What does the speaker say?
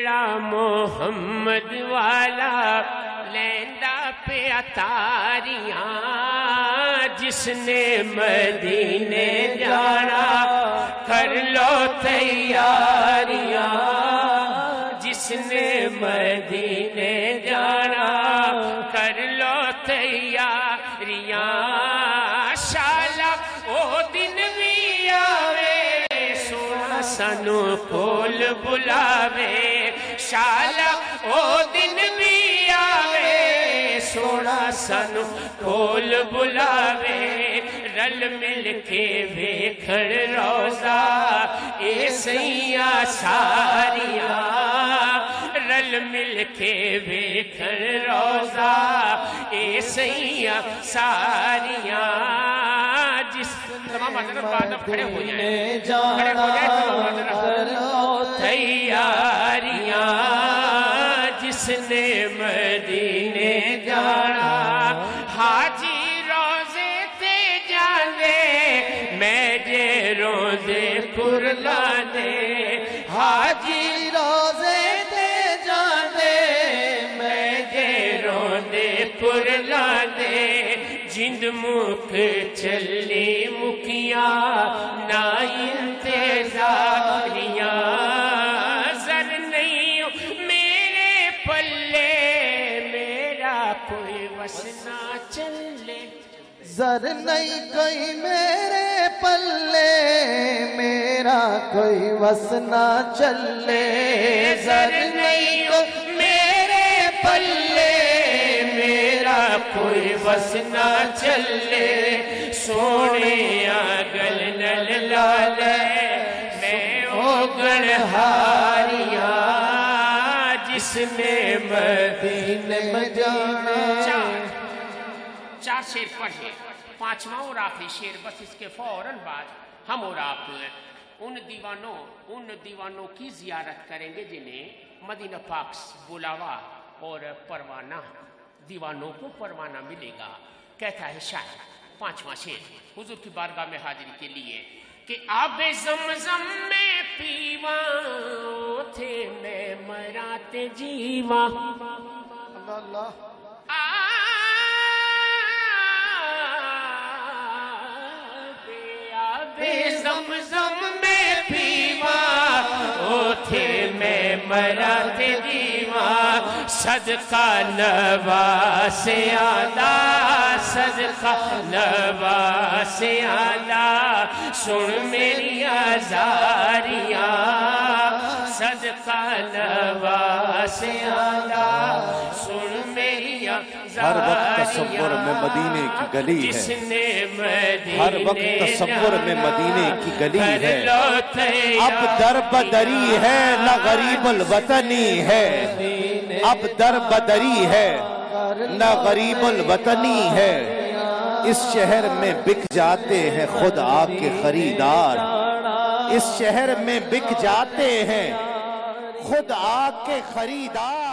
जड़ा मोहम्मद वाला लैंदा पे अतारियां, जिसने मदीने जाना कर लो तैयारियां, जिसने मदीने जाना कर लो तैयारियां। शाला ओ दिन भी आवे सोना सानू कोल बुलावे, शाला ओ दिन भी आवे सोना सानू कोल बुलावे। रल मिल के वेखण रोज़ा ए सैया सारिया, रल मिल के वेखण रोज़ा ए सैया सारिया। जिस तमाम खड़े हो जाए, खड़े हो जाए तैयारियां, जिसने मदीने जाना हाजी रोज़े ते जाने, मैं जे रोज़े कुरला दे, हाजी रोज़े ते जाने, मैं जे रोज़े कुरला दे। जिंद मुख चली मुखिया ना इंतजारियां, जर नहीं मेरे पल्ले मेरा कोई वस ना चले, जर नहीं कोई मेरे पल्ले मेरा कोई वस ना चले, जर नहीं मेरे पल्ले मेरा कोई वस ना चले। सोने गल नल लाल मैं ओ गणहारिया, जिसने मदीने में जाना। चार शेर पढ़े, पांचवा और आखिरी शेर बस इसके फौरन बाद हम और आप उन दीवानों की जियारत करेंगे जिन्हें मदीना पाक बुलावा और परवाना, दीवानों को परवाना मिलेगा। कहता है शायर, पांचवा शेर हुजूर की बारगाह में हाजिरी के लिए कि आबे ज़मज़म में पीवा थे मैं मराते जीवा, आबे ज़मज़म में पीवा थे मैं मराते जीवा। सदका नवासे आला, सदका नवासे आला, सुन मेरी आजारियां, सदका नवासे आला, सुन मेरी आजारियां। हर वक्त तसव्वुर में मदीने की गली है, जिसने मदीने हर वक्त तसव्वुर में मदीने की गली है। अब दर बदरी है न गरीबुल वतनी है, अब दर बदरी है न गरीबुल वतनी है। इस शहर में बिक जाते हैं खुद आके खरीदार, इस शहर में बिक जाते हैं खुद आके खरीदार।